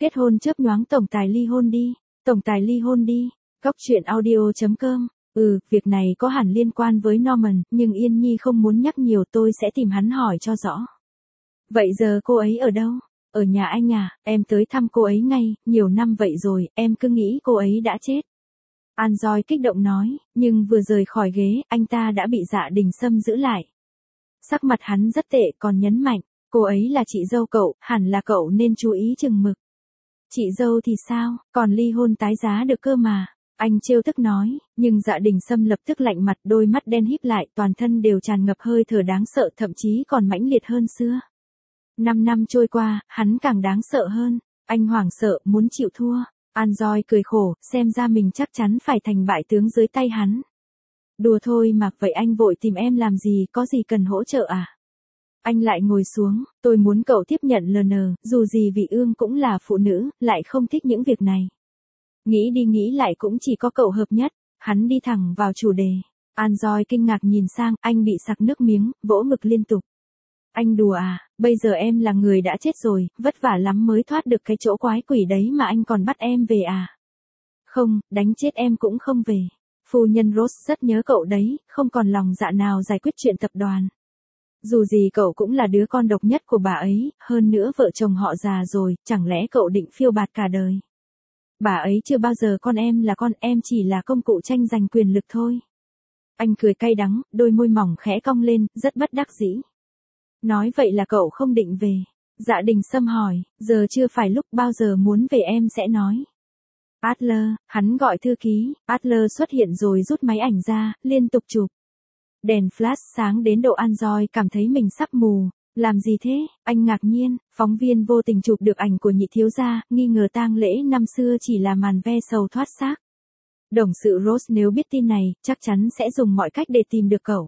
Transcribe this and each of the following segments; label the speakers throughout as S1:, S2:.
S1: Kết hôn chớp nhoáng tổng tài ly hôn đi. Tổng tài ly hôn đi. Góc truyện audio.com. Việc này có hẳn liên quan với Norman, nhưng Yên Nhi không muốn nhắc nhiều, tôi sẽ tìm hắn hỏi cho rõ. Vậy giờ cô ấy ở đâu? Ở nhà anh à, em tới thăm cô ấy ngay, nhiều năm vậy rồi, em cứ nghĩ cô ấy đã chết. An Doi kích động nói, nhưng vừa rời khỏi ghế, anh ta đã bị Dạ Đình Sâm giữ lại. Sắc mặt hắn rất tệ, còn nhấn mạnh, cô ấy là chị dâu cậu, hẳn là cậu nên chú ý chừng mực. Chị dâu thì sao, còn ly hôn tái giá được cơ mà. Anh trêu tức nói, nhưng Dạ Đình Sâm lập tức lạnh mặt, đôi mắt đen híp lại, toàn thân đều tràn ngập hơi thở đáng sợ, thậm chí còn mãnh liệt hơn xưa. 5 năm trôi qua, hắn càng đáng sợ hơn. Anh hoảng sợ, muốn chịu thua. An Doi cười khổ, xem ra mình chắc chắn phải thành bại tướng dưới tay hắn. Đùa thôi mà, vậy anh vội tìm em làm gì, có gì cần hỗ trợ à? Anh lại ngồi xuống, tôi muốn cậu tiếp nhận LN, dù gì Vị Ương cũng là phụ nữ, lại không thích những việc này. Nghĩ đi nghĩ lại cũng chỉ có cậu hợp nhất. Hắn đi thẳng vào chủ đề. An Doi kinh ngạc nhìn sang, anh bị sặc nước miếng, vỗ ngực liên tục. Anh đùa à, bây giờ em là người đã chết rồi, vất vả lắm mới thoát được cái chỗ quái quỷ đấy mà anh còn bắt em về à? Không, đánh chết em cũng không về. Phu nhân Rose rất nhớ cậu đấy, không còn lòng dạ nào giải quyết chuyện tập đoàn. Dù gì cậu cũng là đứa con độc nhất của bà ấy, hơn nữa vợ chồng họ già rồi, chẳng lẽ cậu định phiêu bạt cả đời? Bà ấy chưa bao giờ con em là con, em chỉ là công cụ tranh giành quyền lực thôi. Anh cười cay đắng, đôi môi mỏng khẽ cong lên, rất bất đắc dĩ. Nói vậy là cậu không định về. Dạ Đình Sâm hỏi, giờ chưa phải lúc, bao giờ muốn về em sẽ nói. Adler, hắn gọi thư ký, Adler xuất hiện rồi rút máy ảnh ra, liên tục chụp. Đèn flash sáng đến độ An Doi cảm thấy mình sắp mù. Làm gì thế? Anh ngạc nhiên, phóng viên vô tình chụp được ảnh của nhị thiếu gia, nghi ngờ tang lễ năm xưa chỉ là màn ve sầu thoát xác. Đồng sự Rose nếu biết tin này, chắc chắn sẽ dùng mọi cách để tìm được cậu.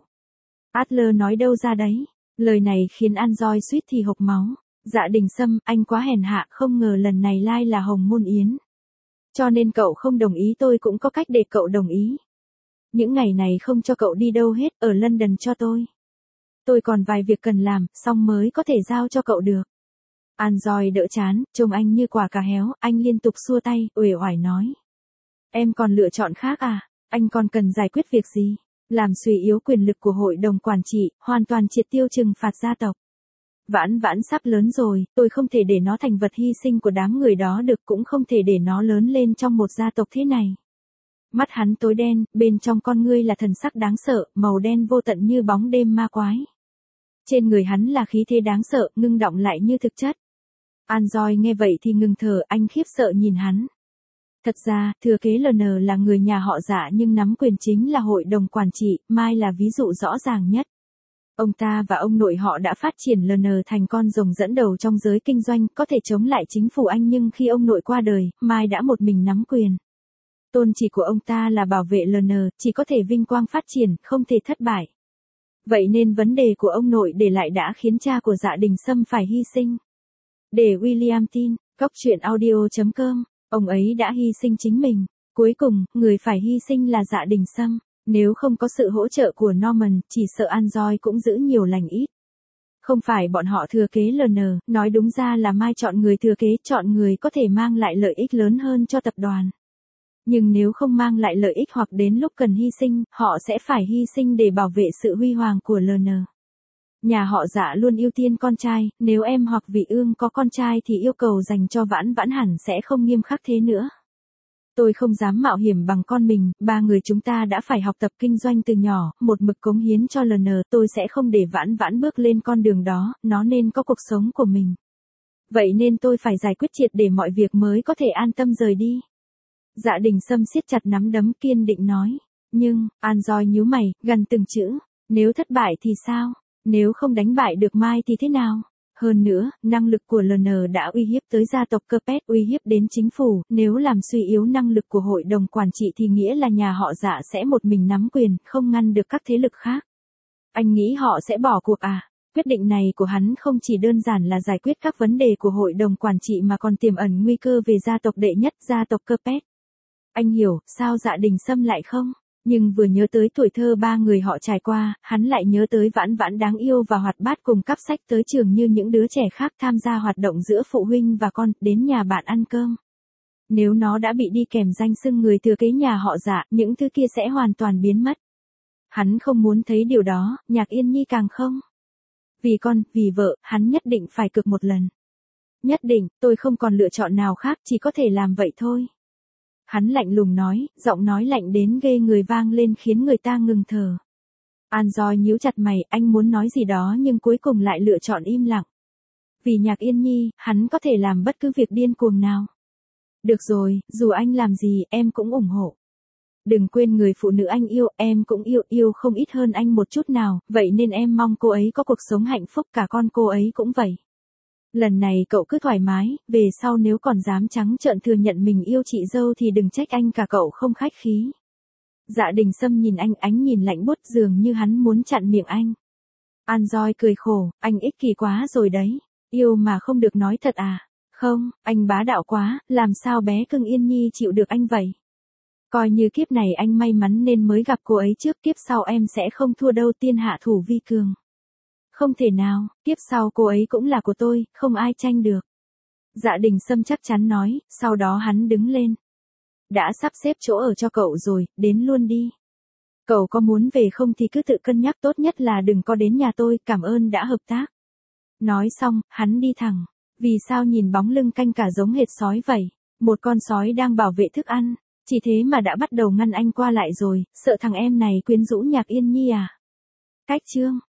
S1: Adler nói đâu ra đấy? Lời này khiến An Doi suýt thì hộc máu. Dạ Đình Sâm, anh quá hèn hạ, không ngờ lần này lai là Hồng Môn Yến. Cho nên cậu không đồng ý, tôi cũng có cách để cậu đồng ý. Những ngày này không cho cậu đi đâu hết, ở London cho tôi. Tôi còn vài việc cần làm, xong mới có thể giao cho cậu được. An Doi đỡ chán, trông anh như quả cà héo, anh liên tục xua tay, uể oải nói. Em còn lựa chọn khác à? Anh còn cần giải quyết việc gì? Làm suy yếu quyền lực của hội đồng quản trị, hoàn toàn triệt tiêu trừng phạt gia tộc. Vãn Vãn sắp lớn rồi, tôi không thể để nó thành vật hy sinh của đám người đó được, cũng không thể để nó lớn lên trong một gia tộc thế này. Mắt hắn tối đen, bên trong con ngươi là thần sắc đáng sợ, màu đen vô tận như bóng đêm ma quái. Trên người hắn là khí thế đáng sợ, ngưng đọng lại như thực chất. An Doi nghe vậy thì ngừng thở, anh khiếp sợ nhìn hắn. Thật ra, thừa kế LN là người nhà họ Dạ nhưng nắm quyền chính là hội đồng quản trị, Mai là ví dụ rõ ràng nhất. Ông ta và ông nội họ đã phát triển LN thành con rồng dẫn đầu trong giới kinh doanh, có thể chống lại chính phủ Anh, nhưng khi ông nội qua đời, Mai đã một mình nắm quyền. Tôn chỉ của ông ta là bảo vệ LN, chỉ có thể vinh quang phát triển, không thể thất bại. Vậy nên vấn đề của ông nội để lại đã khiến cha của Dạ Đình Sâm phải hy sinh. Để William tin, góc truyện audio.com, ông ấy đã hy sinh chính mình. Cuối cùng, người phải hy sinh là Dạ Đình Sâm. Nếu không có sự hỗ trợ của Norman, chỉ sợ An Doi cũng giữ nhiều lành ít. Không phải bọn họ thừa kế LN, nói đúng ra là Mai chọn người thừa kế, chọn người có thể mang lại lợi ích lớn hơn cho tập đoàn. Nhưng nếu không mang lại lợi ích hoặc đến lúc cần hy sinh, họ sẽ phải hy sinh để bảo vệ sự huy hoàng của LN. Nhà họ Dạ luôn ưu tiên con trai, nếu em hoặc Vị Ương có con trai thì yêu cầu dành cho Vãn Vãn hẳn sẽ không nghiêm khắc thế nữa. Tôi không dám mạo hiểm bằng con mình, ba người chúng ta đã phải học tập kinh doanh từ nhỏ, một mực cống hiến cho LN, tôi sẽ không để Vãn Vãn bước lên con đường đó, nó nên có cuộc sống của mình. Vậy nên tôi phải giải quyết triệt để mọi việc mới có thể an tâm rời đi. Dạ Đình Sâm siết chặt nắm đấm, kiên định nói. Nhưng, An Doi nhíu mày, gần từng chữ. Nếu thất bại thì sao? Nếu không đánh bại được Mai thì thế nào? Hơn nữa, năng lực của LN đã uy hiếp tới gia tộc Capet, uy hiếp đến chính phủ, nếu làm suy yếu năng lực của hội đồng quản trị thì nghĩa là nhà họ Dạ sẽ một mình nắm quyền, không ngăn được các thế lực khác. Anh nghĩ họ sẽ bỏ cuộc à? Quyết định này của hắn không chỉ đơn giản là giải quyết các vấn đề của hội đồng quản trị mà còn tiềm ẩn nguy cơ về gia tộc đệ nhất, gia tộc Capet. Anh hiểu, sao Dạ Đình Sâm lại không? Nhưng vừa nhớ tới tuổi thơ ba người họ trải qua, hắn lại nhớ tới Vãn Vãn đáng yêu và hoạt bát cùng cắp sách tới trường như những đứa trẻ khác, tham gia hoạt động giữa phụ huynh và con, đến nhà bạn ăn cơm. Nếu nó đã bị đi kèm danh xưng người thừa kế nhà họ Dạ, những thứ kia sẽ hoàn toàn biến mất. Hắn không muốn thấy điều đó, Nhạc Yên Nhi càng không. Vì con, vì vợ, hắn nhất định phải cược một lần. Nhất định, tôi không còn lựa chọn nào khác, chỉ có thể làm vậy thôi. Hắn lạnh lùng nói, giọng nói lạnh đến ghê người vang lên khiến người ta ngừng thở. An Doi nhíu chặt mày, anh muốn nói gì đó nhưng cuối cùng lại lựa chọn im lặng. Vì Nhạc Yên Nhi, hắn có thể làm bất cứ việc điên cuồng nào. Được rồi, dù anh làm gì, em cũng ủng hộ. Đừng quên người phụ nữ anh yêu, em cũng yêu không ít hơn anh một chút nào, vậy nên em mong cô ấy có cuộc sống hạnh phúc, cả con cô ấy cũng vậy. Lần này cậu cứ thoải mái, về sau nếu còn dám trắng trợn thừa nhận mình yêu chị dâu thì đừng trách anh cả cậu không khách khí. Dạ Đình Sâm nhìn anh, ánh nhìn lạnh buốt dường như hắn muốn chặn miệng anh. An Doi cười khổ, anh ích kỷ quá rồi đấy, yêu mà không được nói thật à? Không, anh bá đạo quá, làm sao bé cưng Yên Nhi chịu được anh vậy? Coi như kiếp này anh may mắn nên mới gặp cô ấy trước, kiếp sau em sẽ không thua đâu, tiên hạ thủ vi cường. Không thể nào, kiếp sau cô ấy cũng là của tôi, không ai tranh được. Dạ Đình Sâm chắc chắn nói, sau đó hắn đứng lên. Đã sắp xếp chỗ ở cho cậu rồi, đến luôn đi. Cậu có muốn về không thì cứ tự cân nhắc, tốt nhất là đừng có đến nhà tôi, cảm ơn đã hợp tác. Nói xong, hắn đi thẳng. Vì sao nhìn bóng lưng canh cả giống hệt sói vậy? Một con sói đang bảo vệ thức ăn. Chỉ thế mà đã bắt đầu ngăn anh qua lại rồi, sợ thằng em này quyến rũ Nhạc Yên Nhi à? Cách chương